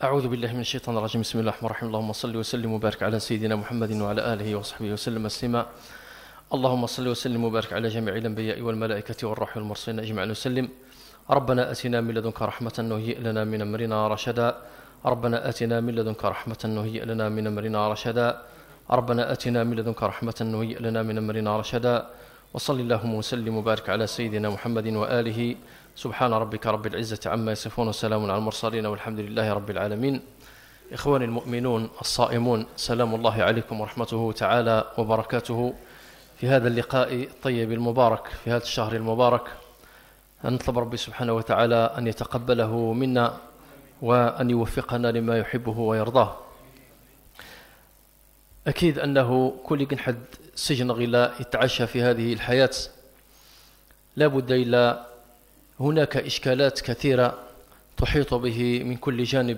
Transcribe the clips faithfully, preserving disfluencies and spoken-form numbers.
أعوذ بالله من الشيطان الرجيم. بسم الله الرحمن الرحيم. اللهم صل وسلم وبارك على سيدنا محمد وعلى آله وصحبه وسلم تسليما. اللهم صل وسلم وبارك على جميع الأنبياء والملائكة والروح والمرسلين أجمعين وسلم. ربنا آتنا من لدنك رحمة وهيئ لنا من أمرنا رشدا. ربنا آتنا من لدنك رحمة وهيئ لنا من أمرنا رشدا. ربنا آتنا من لدنك رحمة وهيئ لنا من أمرنا رشدا. وصل اللهم وسلم وبارك على سيدنا محمد وآله. سبحان ربك رب العزة عما يصفون وسلام على المرسلين والحمد لله رب العالمين. إخواني المؤمنون الصائمون، سلام الله عليكم ورحمته تعالى وبركاته في هذا اللقاء الطيب المبارك في هذا الشهر المبارك. نطلب ربي سبحانه وتعالى أن يتقبله منا وأن يوفقنا لما يحبه ويرضاه. أكيد أنه كل جنحد سجن غلا يتعشى في هذه الحياة لا بد إلا هناك إشكالات كثيرة تحيط به من كل جانب،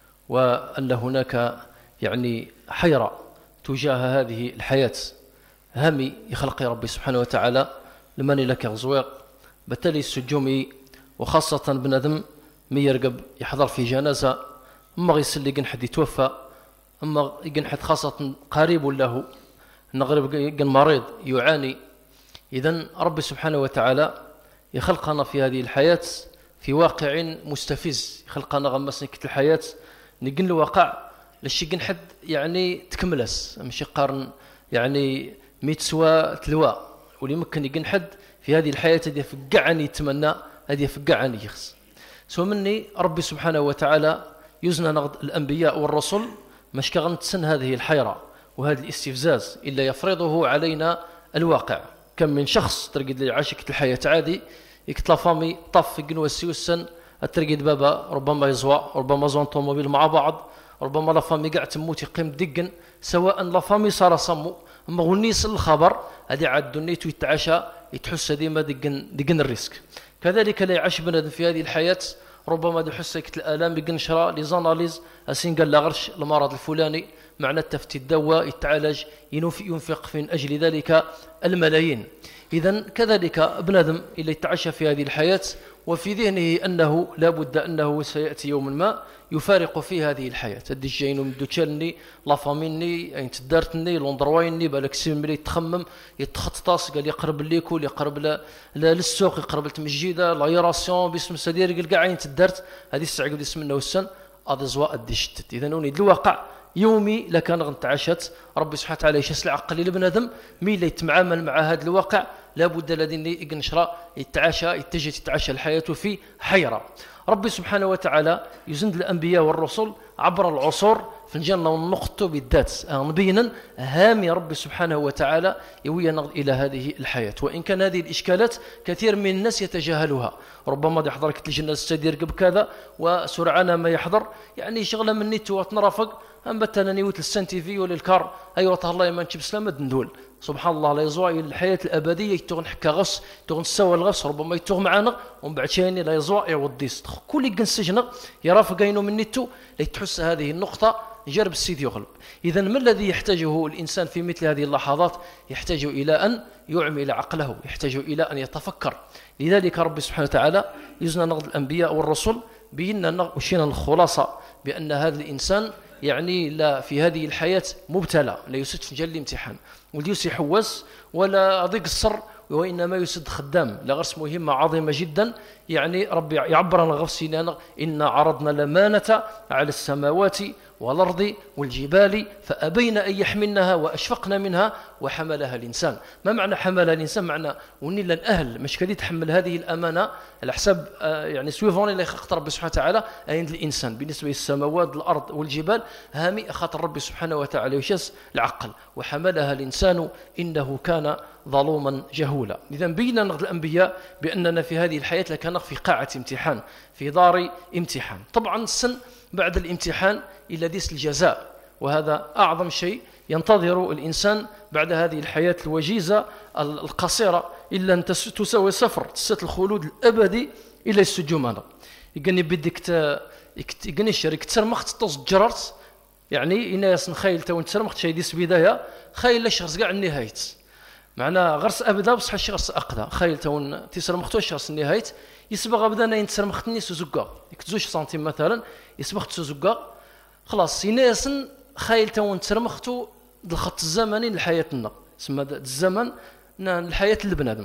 وأن هناك يعني حيرة تجاه هذه الحياة. هامي يخلق ربي سبحانه وتعالى لمن لك غزويق بتالي السجومي، وخاصة بنادم مي يرقب يحضر في جنازة، أما غيسل لي حد يتوفى، أما يقن حد خاصة قريب له نغرب يقن مريض يعاني. إذن ربي سبحانه وتعالى يخلقنا في هذه الحياة في واقع مستفز، يخلقنا غمسني كت الحياة نقن الواقع لشي حد يعني تكملس ماشي قارن يعني ميتسوا تلوا، واللي ممكن يقن حد في هذه الحياة هذه فقعني يتمنى هذه فقعني يخص سو مني ربي سبحانه وتعالى يزنى نغض الأنبياء والرسل مش كغنتسن هذه الحيرة وهذا الاستفزاز إلا يفرضه علينا الواقع. كم من شخص ترقد لي عاشك الحياة عادي يكتلا فامي طف في قنوة السيوسن الترقد بابا ربما يزوى ربما زون طوموبيل مع بعض، ربما لا فامي قاعد تموت يقيم دقن، سواء لا فامي صار صمو اما غنيس الخبر هذه عاد دنيته يتعشى يتحس ديما دقن دقن الريسك. كذلك لا يعيش بنادم في هذه الحياة ربما يحس يكت الآلام يقن شراء لي زاناليز اسين قال لا غرش المرض الفلاني معنى التفتي الدواء يتعالج ينفق في أجل ذلك الملايين. إذن كذلك بنادم اللي يتعشى في هذه الحياة وفي ذهنه أنه لا بد أنه سيأتي يوم ما يفارق في هذه الحياة. الدجين ومدوتشالني لافاميني أين تدارتني لوندرويني بالك سيمري يتخمم يتخططاس قال يقرب ليكول يقرب لا للسوق يقرب لتمجيدة لايراسيون باسم سدير قال قاعين تدارت هذه الساعة قد اسم منه السن هذا زواء الدشتت. إذن نوني الواقع يومي لكان غنتعشت ربي سبحانه وتعالى يشس العقل لبنادم مي اللي يتعامل مع هذا الواقع لابد الذي ينشرا يتعاشى يتجه يتعاشى الحياة في حيرة. ربي سبحانه وتعالى يزند الأنبياء والرسل عبر العصور في الجنة والنقطة بالذات مبينا هامي ربي سبحانه وتعالى يوينا إلى هذه الحياة. وإن كان هذه الإشكالات كثير من الناس يتجاهلها، ربما يحضر كتل الجنة السدير قبل كذا وسرعان ما يحضر يعني شغلة من نيت وتنرفق أم بتنا نيوت السنتي في والكار أيوة الله ما نشوف سلام ندول سبحان الله لا يزوى الحياة الأبدية يتغن حكا غص تغن سوى الغص ربما يتغن معانا ومن بعد شيء لا يزوى يوديس كل يجن سجن يرافق عينه من نيتو لتحس هذه النقطة جرب السيد يغلب. إذا ما الذي يحتاجه الإنسان في مثل هذه اللحظات؟ يحتاج إلى أن يعمل عقله، يحتاج إلى أن يتفكر. لذلك رب سبحانه وتعالى يزنى نقد الأنبياء والرسل بينا وشينا الخلاصة بأن هذا الإنسان يعني لا في هذه الحياة مبتلى لا يسد في جل امتحان ولدي يسي حواس ولا ضيق السر، وإنما يسد خدام لغرس مهمة عظيمة جدا. يعني ربي يعبر عن غرسنا إن عرضنا الأمانة على السماوات والأرض والجبال فأبين أن يحملنها وأشفقنا منها وحملها الإنسان. ما معنى حملها الإنسان؟ معنى ونيل الأهل مش كدي تحمل هذه الأمانة على حساب يعني سويفون اللي يخطر ربي سبحانه وتعالى عند الإنسان بالنسبة للسماوات الأرض والجبال هامي خاطر ربي سبحانه وتعالى يشس العقل وحملها الإنسان إنه كان ظلوما جهولا. إذا بينا نقد الأنبياء بأننا في هذه الحياة لكان في قاعة امتحان في دار امتحان. طبعا السن بعد الامتحان إلى ديس الجزاء، وهذا أعظم شيء ينتظر الإنسان بعد هذه الحياة الوجيزة القصيرة إلا أن تسوي سفر تسات الخلود الأبدي إلى السجومانة. يقني بدك يقني الشركة تسرمخت تصجرت يعني إناس نخيل تو تسرمخت شيء ديس بداية خيل لشخص قاع النهاية معنا غرس أبدا بصح الشي غرس أقدا خايل تون تيسر مختوش غرس النهاية يسبغ أبدا نين تسر مختني سوزوكا يكتزوش سنتيم مثلا يسبغ تسوزوكا خلاص يناسن خايل تون تسر مختو الخط الزمني لحياتنا سما الزمن الحياة البنادم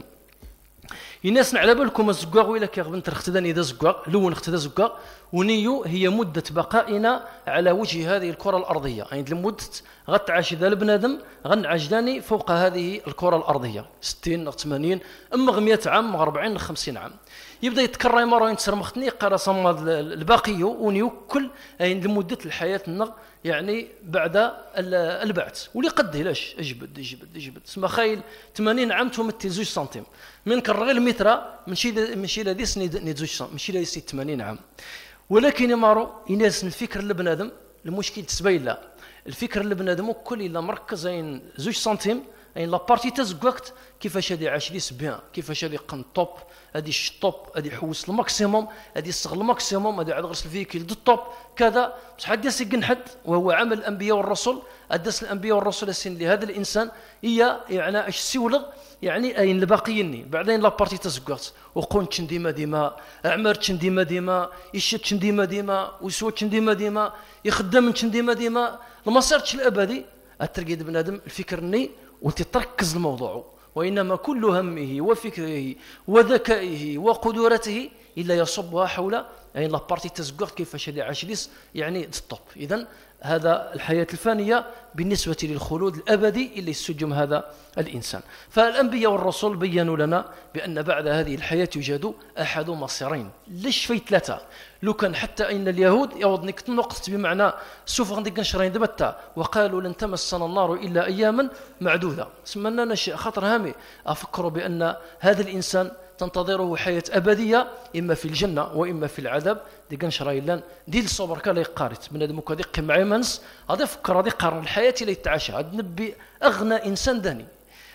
يناس على بالكم الزقاق ولا كيغبن ترختدان اذا زقاق لون اختدا زقاق ونيو هي مده بقائنا على وجه هذه الكره الارضيه عند يعني المده غتعاش ذا البنادم غنعجداني فوق هذه الكره الارضيه ستين ثمانين اما مئة عام أربعين خمسين عام يبدا يتكرر مره يتسرمختني قرا صمد الباقي ونيو كل عند يعني مده الحياه النغ يعني بعد البعث ولي قد لاش اجبد اجبد اجبد اسمها خايل ثمانين عام تمثل زوج سنتيم من كرغي المتر ماشي ماشي لذي سني زوج سنتيم ماشي لذي ثمانين عام ولكن يمارو يناس الفكر لبنادم المشكل تسبين لا الفكر لبنادم كل الا مركزين زوج سنتيم يعني لا بارتي تزققت كيفاش هادي عاش ليس بيان كيفاش هادي قن طوب هادي الشطوب هادي يحوس الماكسيموم هادي يستغل الماكسيموم هادي عاد غرس الفيكيل دو الطوب كذا بصح هادي يسجن حد وهو عمل الانبياء والرسل ادس الانبياء والرسل السن لهذا الانسان هي يعني اش سيولغ يعني اين الباقيين بعدين لا بارتي تزققت وقونت ديما ديما عمرت ديما ديما يشت ديما ديما وسوت ديما ديما يخدم ديما ديما المسارتش الابدي الترقيد بنادم الفكرني وانت تركز الموضوع وإنما كل همه وفكره وذكائه وقدرته إلا يصبها حول يعني لا بارتي تزقر كيفاش اللي عاش ليس يعني الطب إذن هذا الحياة الفانية بالنسبة للخلود الأبدي اللي يسجم هذا الإنسان فالأنبياء والرسل بيّنوا لنا بأن بعد هذه الحياة يوجد أحد مصيرين ليش في ثلاثة لو كان حتى أن اليهود يوض نكت نقطة بمعنى سوف غنديك نشرين دبتا وقالوا لن تمسنا النار إلا أياما معدودة سمنا نشيء خطر هامي أفكروا بأن هذا الإنسان تنتظره حياة أبدية إما في الجنة وإما في العذاب دي كان شرايلان دي الصبر كلا يقارت من هذا مكادق معي منس هذا فكر هذا قرن الحياة اللي يتعاشى هذا نبي أغنى إنسان داني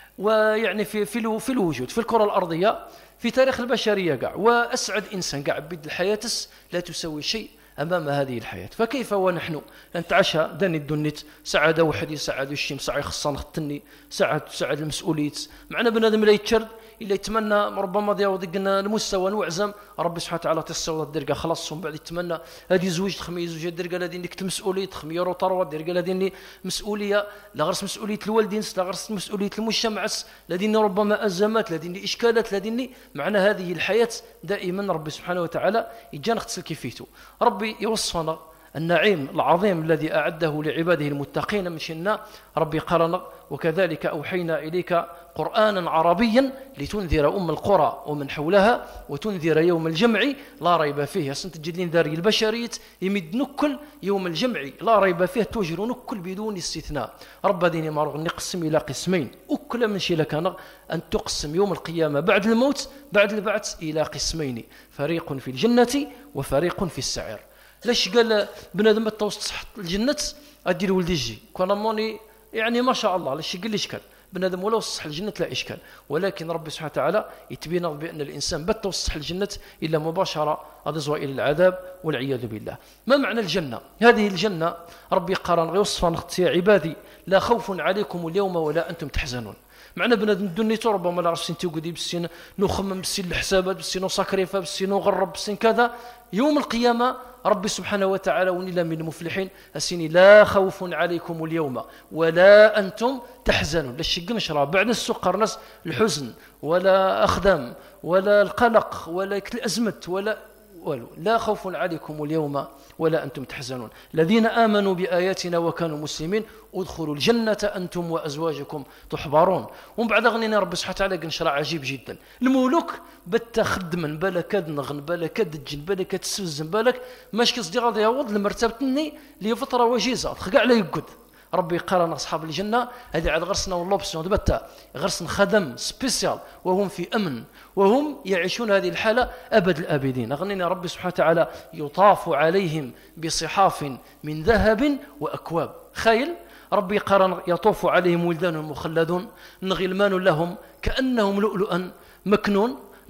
ويعني في في في الوجود في الكرة الأرضية في تاريخ البشرية قاع وأسعد إنسان قاع بيد الحياة لا تسوي شيء أمام هذه الحياة فكيف ونحن نتعشى داني الدنيت سعادة وحدي سعادة الشين سعي خصان خطني سعادة سعادة المسؤولية معنا بنادم لا يتشرد إلا يتمنى ربما ديالو دقنا المستوى نوعزم ربي سبحانه وتعالى تيصاوب الدرجه خلاص ومن بعد يتمنى هذه زوج تخمي زوج الدرجه الذي ديك المسؤوليه تخمي يورو ثروه الدرجه الذي مسؤوليه لا غرس مسؤوليه الوالدين لا غرس مسؤوليه المجتمع لدينا ربما ازمات لدينا اشكالات لدينا معنا هذه الحياه دائما ربي سبحانه وتعالى يجانا اختل كيفيته ربي يوصفنا النعيم العظيم الذي أعده لعباده المتقين مشينا ربي قالنا وكذلك أوحينا إليك قرآنا عربيا لتنذر أم القرى ومن حولها وتنذر يوم الجمع لا ريب فيه سنتجدين ذاري البشرية يمد نكل يوم الجمع لا ريب فيه توجر نكل بدون استثناء رب ديني مرغ نقسم إلى قسمين أكل من شيء لك أن تقسم يوم القيامة بعد الموت بعد البعث إلى قسمين فريق في الجنة وفريق في السعير ليش قال بنادم التوسط صح الجنة أدير ولدي يجي كان موني يعني ما شاء الله ليش قال لي إشكال بنادم ولو صح الجنة لا إشكال ولكن ربي سبحانه وتعالى يتبين بأن الإنسان بتوسط الجنة إلا مباشرة أضزوا إلى العذاب والعياذ بالله ما معنى الجنة هذه الجنة ربي قارن يوصفها يا عبادي لا خوف عليكم اليوم ولا أنتم تحزنون معنا بنادم الدنيا ربما لا عرفتي انت وقدي بالسين نخمم بالسين الحسابات بالسين وسكريفه بالسين وغرب بالسين كذا يوم القيامه ربي سبحانه وتعالى ونلا من المفلحين السين لا خوف عليكم اليوم ولا انتم تحزنون لا الشق نشرى بعد السكر ناس الحزن ولا اخدام ولا القلق ولا الازمه ولا ولو لا خوف عليكم اليوم ولا أنتم تحزنون الذين آمنوا بآياتنا وكانوا مسلمين ادخلوا الجنة أنتم وأزواجكم تحبرون ومن بعد غنينا رب سبحانه وتعالى قنشرع عجيب جدا الملوك بتخدمن بالك دنغن بالك دجن بالك تسوزن بالك ماش كصديق هذا يعوض لمرتبتني لفترة وجيزة تخقع على يقد ربي قال أصحاب الجنة هذه عاد غرسنا واللبس بتا غرسنا خدم سبيسيال وهم في أمن وهم يعيشون هذه الحالة أبد الآبدين أغنينا ربي سبحانه وتعالى يطاف عليهم بصحاف من ذهب وأكواب خيل ربي قال يطوف عليهم ولدان مخلدون غلمان لهم كأنهم لؤلؤا مكنون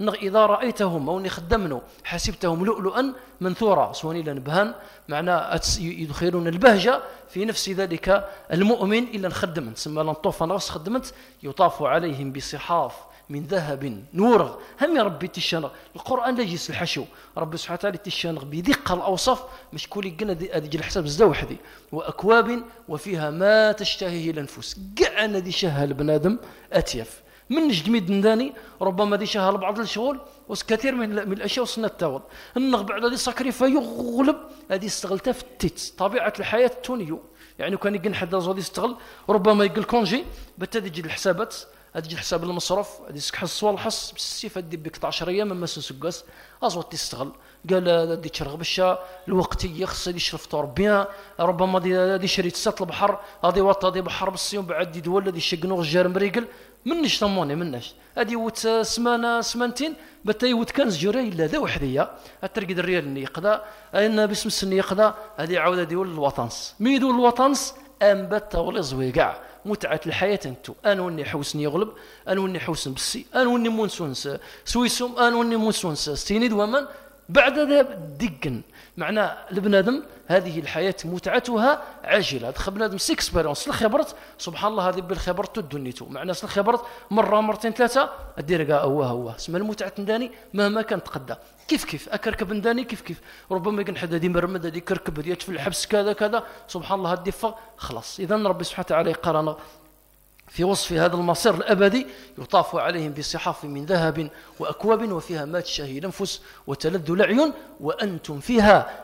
إذا رأيتهم أو خدمنوا حسبتهم لؤلؤا منثورا سواني لنبهان معنى يدخلون البهجة في نفس ذلك المؤمن إلا نخدمت ثم لنطوف نغس خدمت يطاف عليهم بصحاف من ذهب نور هم يا ربي تشانغ القرآن لا يجلس الحشو ربي سبحانه وتعالى تشانغ بدقة الأوصاف مش كل قلنا هذه الحساب زوحدي وأكواب وفيها ما تشتهيه الأنفس قعنا دي شهى البنادم أتيف من جدميد نداني ربما دي شهى بعض الشغل وكثير من من الاشياء وصلنا التاول النغ بعد هذه السكريفه يغلب هذه استغلتها في التيت طبيعه الحياه التونيو يعني كان يقن حد غادي يستغل ربما يقل كونجي بتدي تجي الحسابات هتجي الحساب المصروف هذه سكحص والحص بالسيف دي بك عشرة ايام ما سنسقاس ازوت تستغل قال دي تشرغ بالشا الوقت يخص يشرف فطور بيان ربما دي دي شريت سات البحر هذه وط هذه بحر بالصيام بعد يدول هذه شقنوغ الجار مريقل منش ثموني منش هذه وت سمانه سمانتين بتا وت كان زجري الا ذا وحديه الترقد الريال اللي يقضى ان باسم السن يقضى هذه عاوده ديول الوطنس ميدول الوطنس ام بتا ولا زوي كاع متعه الحياه انتو انا وني حوسني يغلب انا وني حوسن بالسي انا وني مونسونس سويسوم انا وني مونسونس ستينيد ومن بعد ذا دقن معناه البنادم هذه الحياة متعتها عاجلة هذا بنادم سيكسبيرونس الخبرت سبحان الله هذه بالخبرت الدنيتو معناه الخبرت مرة مرتين ثلاثة الديرقة أوه أوه اسمها المتعة نداني مهما كانت قدا كيف كيف أكركب نداني كيف كيف ربما يكون حد هذه مرمد هذه كركب هذه في الحبس كذا كذا سبحان الله هذه فا خلاص إذا ربي سبحانه وتعالى قرن في وصف هذا المصير الأبدي يطاف عليهم بصحاف من ذهب وأكواب وفيها ما تشتهي الأنفس وتلذ الأعين وأنتم فيها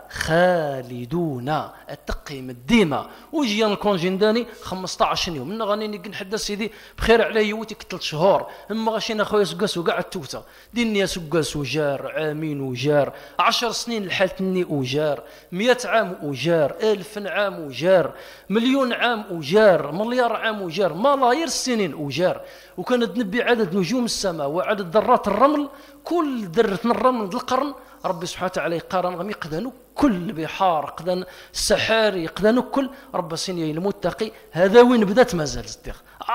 خالدون التقيم الديمة وجي الكونجين داني خمسطاش يوم من غاني نحدث سيدي بخير عليه يوتك ثلاث شهور اما غاشينا خويا سقاس وقاع التوته ديني سقاس وجار عامين وجار عشر سنين الحالتني وجار مئة عام وجار ألف عام وجار مليون عام وجار مليار عام وجار ملايير السنين وجار وكانت نبي عدد نجوم السماء وعدد ذرات الرمل كل ذرة من الرمل القرن ربي سبحانه وتعالى قارن غمي قدانو كل بحار قدان السحاري قدانو كل رب سيني المتقي هذا وين بدات مازال صديق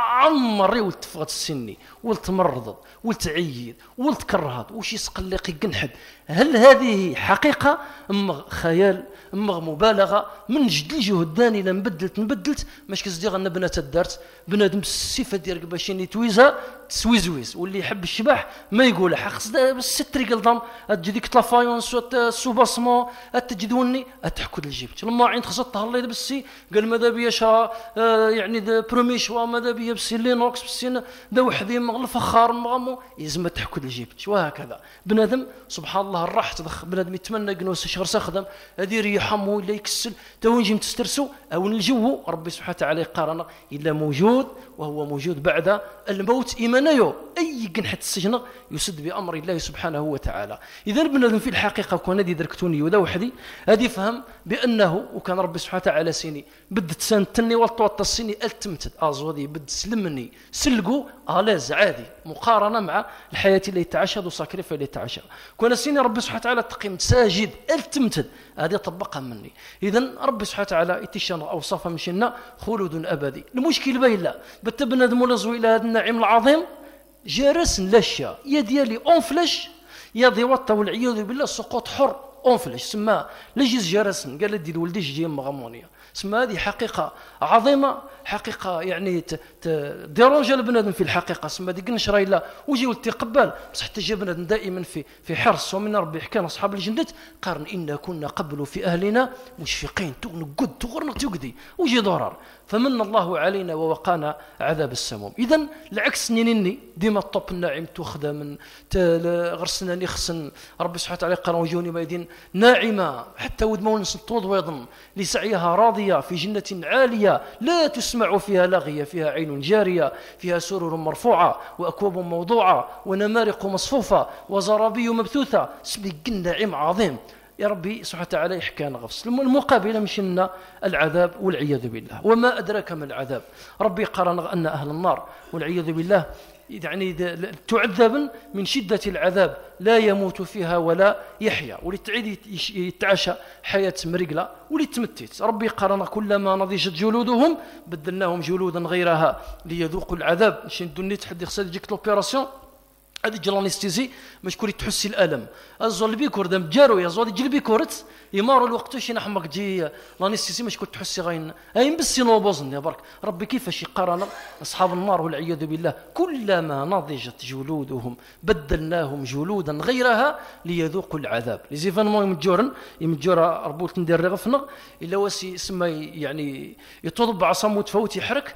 عمري ولتفقد السني ولتمرض ولتعيد ولتكرهض وش يسقلق يقنحد هل هذه حقيقة ام خيال ام مبالغة من جد الجهد داني الا نبدلت نبدلت ماش كصديق ان بنات الدارت بنادم الصفه ديالك باش يتويزها تسويزويز واللي يحب الشبح ما يقول حق بالستري قلدم تجي ديك طلافايونس السوباسمون تجدوني اتحكد الجبت لما عين خصت الله بالسي قال ماذا بيا شا آه يعني برومي شوا ماذا بيا بسي لينوكس بسي دا وحدي مغل فخار مغمو يزم تحكد الجبت وهكذا بنادم سبحان الله الراح تضخ بنادم يتمنى جنوس شهر سخدم هذه ريحمو ولا يكسل تو نجي تسترسو او الجو ربي سبحانه وتعالى قارن الا موجود وهو موجود بعد الموت إيمانيو أي قنحة السجن يسد بأمر الله سبحانه وتعالى إذا بنادم في الحقيقة وكان هذه دركتوني وذا وحدي هذه فهم بأنه وكان ربي سبحانه وتعالى سيني بدت سنتني والطوط السيني التمتد أزودي بد سلمني سلقوا آلاز عادي مقارنة مع الحياة اللي يتعشد وساكريفة اللي يتعشى كون سيني ربي سبحانه وتعالى تقيم ساجد التمتد هذه طبقها مني إذا ربي سبحانه وتعالى يتشان أوصافها مشينا خلود أبدي المشكل بين لا بتبنادم ولا زوي إلى هذا النعيم العظيم جرس لشا يا ديالي اونفلش يا ضيوطه والعياذ بالله سقوط حر اونفلش سما لجيز جرس قال دي ولدي جي مغمونيه سما هذه حقيقه عظيمه حقيقه يعني ديرونج البنادم في الحقيقه سما ديك نشرا الا وجي ولتي قبال بصح حتى جا بنادم دائما في في حرص ومن ربي حكى اصحاب الجنه قارن إنا كنا قبل في اهلنا مشفقين تنقد تغرنق تقدي وجي ضرر فمن الله علينا ووقانا عذاب السموم اذا العكس نيني ديما الطب الناعم تخدى من غرسنا نخسن ربي سبحانه وتعالى قال وجوني مايدين ناعمه حتى ود مون سطود ويضم لسعيها راضيه في جنه عاليه لا تسمع فيها لاغيه فيها عين جاريه فيها سرر مرفوعه واكواب موضوعه ونمارق مصفوفه وزرابي مبثوثه اسمي ناعم عظيم يا ربي سبحانه وتعالى يحكي عن غفص المقابله مشينا العذاب والعياذ بالله وما أدراك ما العذاب ربي قرن أن أهل النار والعياذ بالله يعني تعذب من شدة العذاب لا يموت فيها ولا يحيا ولتعيد يتعشى حياة مرقلة ولتمتت ربي قرن كلما نضجت جلودهم بدلناهم جلودا غيرها ليذوقوا العذاب شين دوني تحدي خصها تجيك لوبيراسيون هذه جلانستيزي مش كوري تحسي الالم الزول بيكور دم جارو يا زول يجي بيكورت يمارو الوقت شي نحمق جي لانستيزي مش كنت تحسي غين اي بس نوبوزن يا برك ربي كيفاش يقارن اصحاب النار والعياذ بالله كلما نضجت جلودهم بدلناهم جلودا غيرها ليذوقوا العذاب لي زيفانمون يمجورن يمجور ربوت ندير رغفنا الا واسي سما يعني يطلب عصام وتفوت يحرك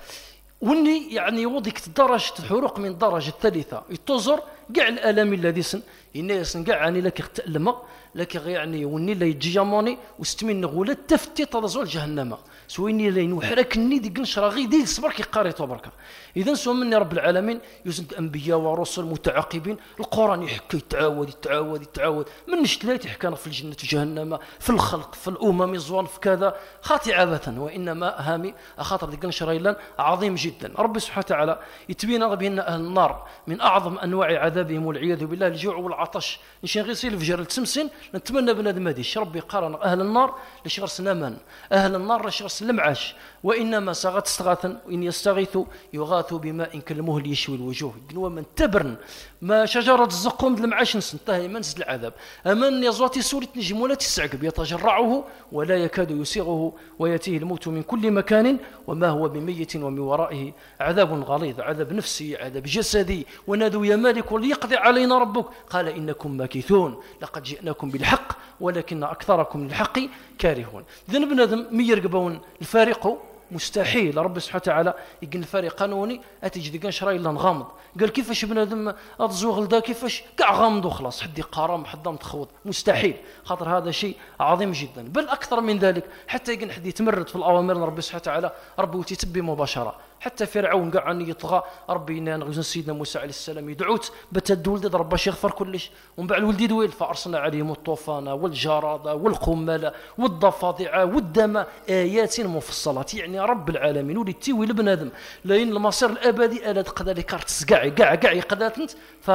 وني يعني وضيك درجة الحروق من الدرجة الثالثة يتوزر كاع الالم الذي سن الناس كاع يعني لك تألم لك يعني وني لا يجياموني وستمين غولا تفتي تضزول جهنم سويني لين وحركني ديك نشرا غي ديك صبر كي قاري تبارك اذا سو مني رب العالمين يوزن انبياء ورسل متعاقبين القران يحكي يتعاود يتعاود يتعاود من شتلات يحكي في الجنه وجهنم في الخلق في الامم الزوان في كذا خاطي عبثا وانما هامي خاطر ديك نشرا عظيم جدا ربي سبحانه وتعالى يتبين بان اهل النار من اعظم انواع عذابهم والعياذ بالله الجوع والعطش نشي غير الفجر التمسين نتمنى بنادم هذه ربي قارن اهل النار لشغر سنامان اهل النار لشغر سلمعاش وانما سغت استغاثا وان يستغيثوا يغاثوا بماء كالمهل يشوي الوجوه قنوا من تبرن ما شجره الزقوم المعاش نسنتهي من نزل العذاب امان يزواتي سورة نجم ولا تستعقب يتجرعه ولا يكاد يسيغه وياتيه الموت من كل مكان وما هو بميت ومن ورائه عذاب غليظ عذاب نفسي عذاب جسدي ونادوا يا مالك ليقضي علينا ربك قال انكم ماكثون لقد جئناكم بالحق ولكن اكثركم للحق كارهون اذا بنادم مي يرقبون الفارق مستحيل ربي سبحانه وتعالى يقول الفريق قانوني اتجي كان شراي الا نغامض قال كيفاش بنادم اتزوغ لدا كيفاش كاع غامض وخلاص حد يقارم حد متخوض مستحيل خاطر هذا شيء عظيم جدا بل اكثر من ذلك حتى يقول حد يتمرد في الاوامر ربي سبحانه وتعالى ربي وتتبي مباشره حتى فرعون كاع اني يطغى ربي نغزن سيدنا موسى عليه السلام يدعوت بتد ولد ربي باش يغفر كلش ومن بعد ولدي دويل فارسلنا عليهم الطوفان والجراد والقمل والضفادع والدم ايات مفصلات يعني رب العالمين ولي تيوي لبنادم لين المصير الابدي الا تقدر لك تسقع كاع كاع يقدات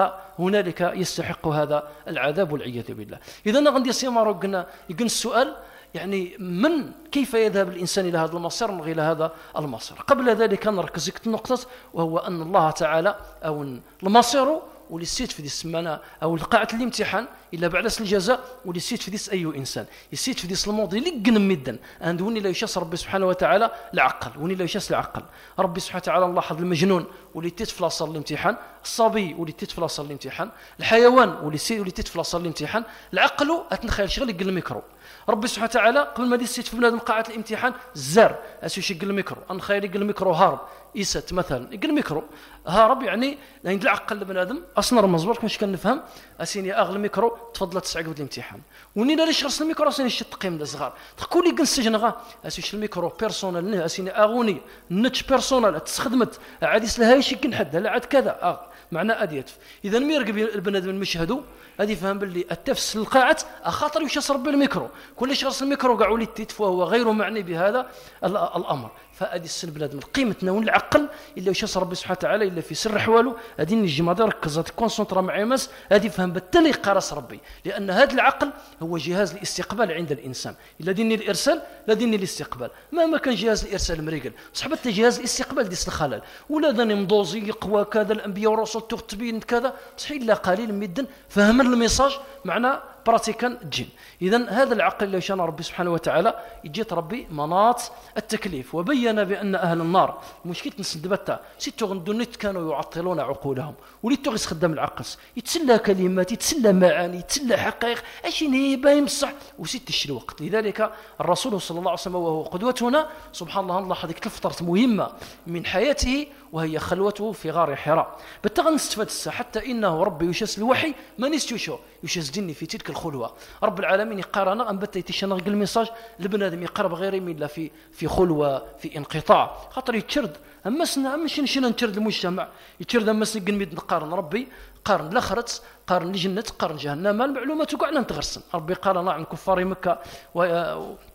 فهنالك يستحق هذا العذاب والعياذ بالله اذا غندي سيمارو قلنا يقن السؤال يعني من كيف يذهب الإنسان إلى هذا المصير إلى هذا المصير قبل ذلك نركز النقطة وهو أن الله تعالى أو المصير واللي سيت في دي السمانة أو قاعة الامتحان إلا بعد الجزاء واللي سيت في ديس أي إنسان يسيت في ديس الماضي لقن مدا عند وني لا يشاس ربي سبحانه وتعالى العقل وني لا يشاس العقل ربي سبحانه وتعالى نلاحظ المجنون واللي تتفلاص الامتحان الصبي واللي تتفلاص الامتحان الحيوان واللي سي واللي تتفلاص الامتحان العقل أتنخيل شغل يقل الميكرو ربي سبحانه وتعالى قبل ما يسيت في بنادم قاعة الامتحان الزر اسوي يقل الميكرو انخيل يقل الميكرو هارب إيست مثلا يقل الميكرو هارب يعني عند العقل لبنادم اصلا مزبور كمش كنفهم اسيني اغلى الميكرو تفضل تسعقب الامتحان وني لا ليش غرس الميكرو اسيني شي تقييم الصغار تقول لي نسجن غا اسوي الميكرو بيرسونال اسيني اغوني نتش بيرسونال تستخدمت عادي لها شي كنحد لا عاد كذا اه معنى اديتف اذا مي يرقب البنادم المشهدو هذه فهم باللي التفس القاعة خاطر يشاس ربي الميكرو كلش غرس الميكرو قاعوا لي التيت وهو غير معني بهذا الامر فادي السن بلاد من قيمتنا والعقل الا يشاس ربي سبحانه وتعالى الا في سر حواله هذه نجي ماضي ركزت كونسونطرا معي ماس هذه فهم بالتالي قرص ربي لان هذا العقل هو جهاز الاستقبال عند الانسان الا ديني الارسال لا ديني الاستقبال مهما كان جهاز الارسال مريقل صحبت جهاز الاستقبال ديس الخلل ولا ذاني مضوزي يقوى كذا الانبياء والرسل تبين كذا صحيح لا قليل مدا فهم الميساج معنا براتيكا جين اذا هذا العقل اللي شان ربي سبحانه وتعالى يجيت ربي مناط التكليف وبين بان اهل النار مشكله نسدبتها ستو غندونيت كانوا يعطلون عقولهم وليتو غيس خدام العقل يتسلى كلمات يتسلى معاني يتسلى حقائق اش هي باين بصح وست تشري وقت لذلك الرسول صلى الله عليه وسلم وهو قدوتنا سبحان الله الله هذيك الفتره مهمه من حياته وهي خلوته في غار حراء بالتغن نستفاد حتى انه ربي يشاس الوحي ما نستوشو يشاس ديني في تلك الخلوه رب العالمين يقارن ان بتا يتشنغ الميساج لبنادم يقرب غير من لا في في خلوه في انقطاع خاطر يتشرد اما سنا ماشي نشنا نتشرد المجتمع يتشرد اما سنقن نقارن ربي قارن الاخرت قارن الجنه قارن جهنم المعلومات كاع نتغرسن ربي قال عن كفار مكه و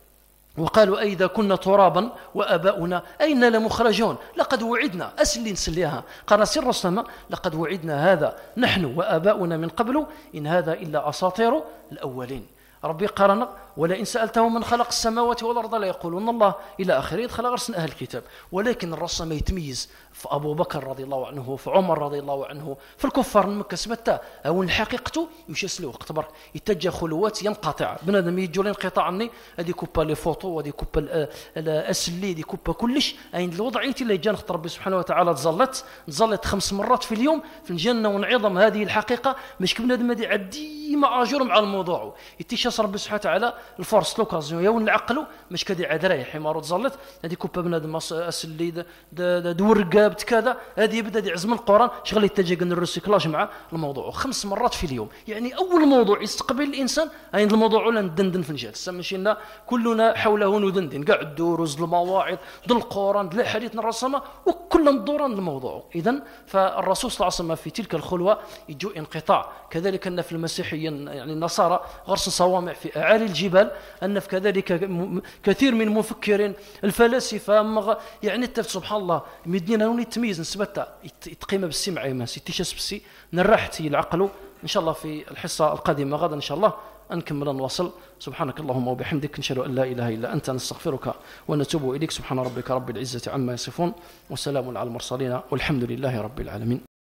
وقالوا أئذا كنا ترابا وآباؤنا أين لمخرجون لقد وعدنا أسلي نسليها قال سر السماء لقد وعدنا هذا نحن وآباؤنا من قبل إن هذا إلا أساطير الأولين ربي قارن ولئن سألتهم من خلق السماوات والأرض لا يقولون الله إلى آخره يدخل غرسن أهل الكتاب ولكن الرسول ما يتميز في أبو بكر رضي الله عنه، في عمر رضي الله عنه، في الكفار من مكة سبتا أو الحقيقته يشسلو اختبر يتجه خلوات ينقطع بنادم يجوا الانقطاع عني هذه كوبا لي فوتو هذه كوبا الاسلي هذه كوبا كلش عند الوضعيتي اللي جا نخطر ربي سبحانه وتعالى تزلت تزلت خمس مرات في اليوم في الجنة ونعظم هذه الحقيقة مش بنادم هذه عدي ما اجور مع الموضوع يتيشاس ربي سبحانه وتعالى الفرص لوكازيون يا نعقلوا مش كدي عذراي حمار تزلت هذه كوبا بنادم اسلي دور كذا هذه يبدا يعزم القران شغل يتجه ان الريسيكلاج مع الموضوع خمس مرات في اليوم يعني اول موضوع يستقبل الانسان عند الموضوع ولا ندندن في الجلسه مشينا كلنا حوله ندندن قاع الدروز المواعظ ضل القران لا حديثنا الرسمه وكلنا ندوران الموضوع اذا فالرسول صلى الله عليه وسلم في تلك الخلوه يجو انقطاع كذلك ان في المسيحيه يعني النصارى غرس صوامع في اعالي الجبال ان في كذلك كثير من المفكرين الفلاسفه يعني سبحان الله مدينا نوني تمييز نسبتها تقيمه بالسي مع يماس يتيشاس بالسي نرحت العقل ان شاء الله في الحصه القادمه غدا ان شاء الله نكمل نواصل سبحانك اللهم وبحمدك نشهد ان لا اله الا انت نستغفرك ونتوب اليك سبحان ربك رب العزه عما يصفون وسلام على المرسلين والحمد لله رب العالمين.